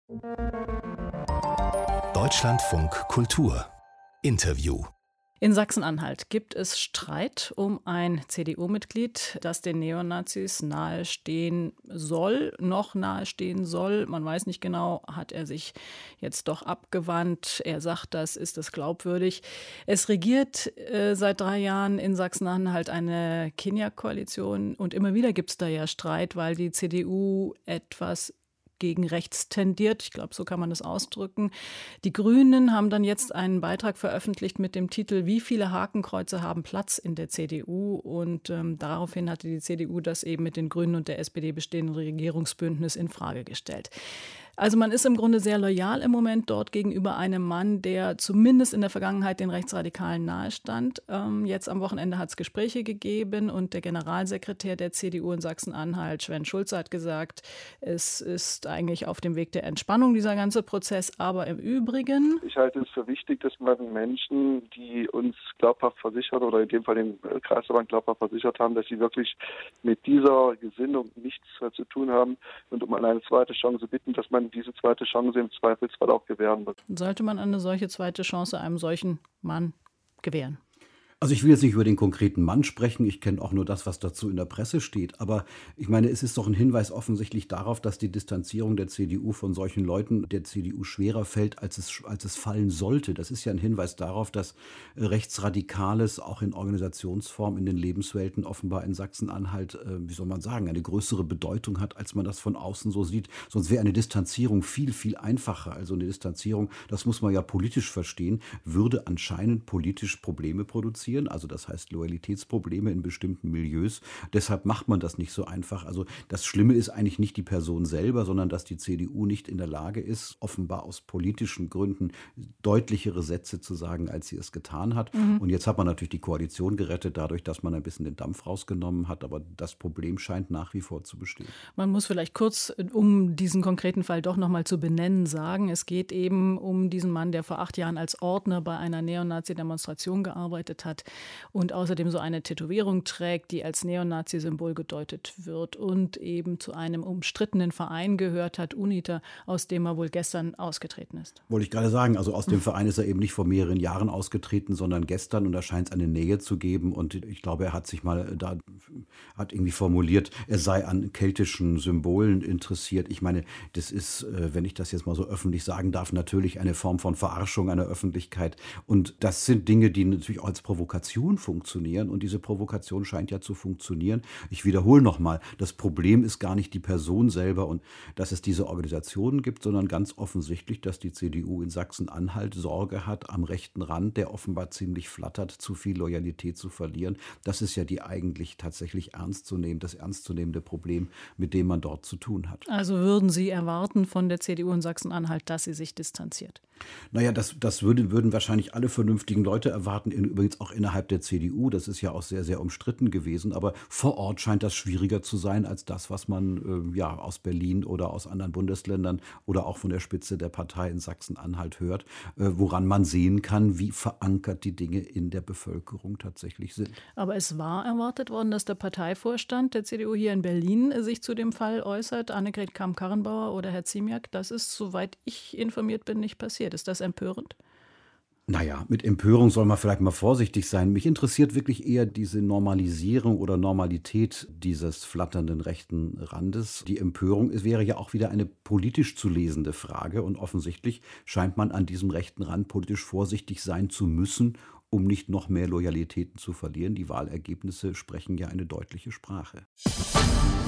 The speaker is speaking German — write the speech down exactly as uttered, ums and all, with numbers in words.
Deutschlandfunk Kultur Interview. In Sachsen-Anhalt gibt es Streit um ein C D U-Mitglied, das den Neonazis nahestehen soll, noch nahestehen soll. Man weiß nicht genau, hat er sich jetzt doch abgewandt. Er sagt das, ist das glaubwürdig? Es regiert äh, seit drei Jahren in Sachsen-Anhalt eine Kenia-Koalition und immer wieder gibt es da ja Streit, weil die C D U etwas gegen rechts tendiert. Ich glaube, so kann man das ausdrücken. Die Grünen haben dann jetzt einen Beitrag veröffentlicht mit dem Titel „Wie viele Hakenkreuze haben Platz in der C D U?" Und ähm, daraufhin hatte die C D U das eben mit den Grünen und der S P D bestehenden Regierungsbündnis in Frage gestellt. Also man ist im Grunde sehr loyal im Moment dort gegenüber einem Mann, der zumindest in der Vergangenheit den Rechtsradikalen nahestand. Ähm, jetzt am Wochenende hat es Gespräche gegeben und der Generalsekretär der C D U in Sachsen-Anhalt, Sven Schulze, hat gesagt, es ist eigentlich auf dem Weg der Entspannung dieser ganze Prozess. Aber im Übrigen... Ich halte es für wichtig, dass man Menschen, die uns glaubhaft versichert oder in dem Fall den Kreisverband glaubhaft versichert haben, dass sie wirklich mit dieser Gesinnung nichts zu tun haben und um eine zweite Chance bitten, dass man diese zweite Chance im Zweifelsfall auch gewähren wird. Sollte man eine solche zweite Chance einem solchen Mann gewähren? Also ich will jetzt nicht über den konkreten Mann sprechen, ich kenne auch nur das, was dazu in der Presse steht. Aber ich meine, es ist doch ein Hinweis offensichtlich darauf, dass die Distanzierung der C D U von solchen Leuten der C D U schwerer fällt, als es, als es fallen sollte. Das ist ja ein Hinweis darauf, dass Rechtsradikales auch in Organisationsform in den Lebenswelten offenbar in Sachsen-Anhalt, äh, wie soll man sagen, eine größere Bedeutung hat, als man das von außen so sieht. Sonst wäre eine Distanzierung viel, viel einfacher. Also eine Distanzierung, das muss man ja politisch verstehen, würde anscheinend politisch Probleme produzieren. Also das heißt Loyalitätsprobleme in bestimmten Milieus. Deshalb macht man das nicht so einfach. Also das Schlimme ist eigentlich nicht die Person selber, sondern dass die C D U nicht in der Lage ist, offenbar aus politischen Gründen deutlichere Sätze zu sagen, als sie es getan hat. Mhm. Und jetzt hat man natürlich die Koalition gerettet, dadurch, dass man ein bisschen den Dampf rausgenommen hat. Aber das Problem scheint nach wie vor zu bestehen. Man muss vielleicht kurz, um diesen konkreten Fall doch noch mal zu benennen, sagen, es geht eben um diesen Mann, der vor acht Jahren als Ordner bei einer Neonazi-Demonstration gearbeitet hat und außerdem so eine Tätowierung trägt, die als Neonazi-Symbol gedeutet wird und eben zu einem umstrittenen Verein gehört hat, UNITA, aus dem er wohl gestern ausgetreten ist. Wollte ich gerade sagen, also aus dem Verein ist er eben nicht vor mehreren Jahren ausgetreten, sondern gestern, und da scheint es eine Nähe zu geben und ich glaube, er hat sich mal da, hat irgendwie formuliert, er sei an keltischen Symbolen interessiert. Ich meine, das ist, wenn ich das jetzt mal so öffentlich sagen darf, natürlich eine Form von Verarschung einer Öffentlichkeit und das sind Dinge, die natürlich auch als Provokation funktionieren und diese Provokation scheint ja zu funktionieren. Ich wiederhole nochmal, das Problem ist gar nicht die Person selber und dass es diese Organisationen gibt, sondern ganz offensichtlich, dass die C D U in Sachsen-Anhalt Sorge hat, am rechten Rand, der offenbar ziemlich flattert, zu viel Loyalität zu verlieren. Das ist ja die eigentlich tatsächlich ernst zu nehmen, das ernstzunehmende Problem, mit dem man dort zu tun hat. Also würden Sie erwarten von der C D U in Sachsen-Anhalt, dass sie sich distanziert? Naja, das, das würde, würden wahrscheinlich alle vernünftigen Leute erwarten, in, übrigens auch innerhalb der C D U. Das ist ja auch sehr, sehr umstritten gewesen. Aber vor Ort scheint das schwieriger zu sein als das, was man äh, ja, aus Berlin oder aus anderen Bundesländern oder auch von der Spitze der Partei in Sachsen-Anhalt hört, äh, woran man sehen kann, wie verankert die Dinge in der Bevölkerung tatsächlich sind. Aber es war erwartet worden, dass der Parteivorstand der C D U hier in Berlin sich zu dem Fall äußert, Annegret Kramp-Karrenbauer oder Herr Ziemiak. Das ist, soweit ich informiert bin, nicht passiert. Ist das empörend? Naja, mit Empörung soll man vielleicht mal vorsichtig sein. Mich interessiert wirklich eher diese Normalisierung oder Normalität dieses flatternden rechten Randes. Die Empörung wäre ja auch wieder eine politisch zu lesende Frage und offensichtlich scheint man an diesem rechten Rand politisch vorsichtig sein zu müssen, um nicht noch mehr Loyalitäten zu verlieren. Die Wahlergebnisse sprechen ja eine deutliche Sprache.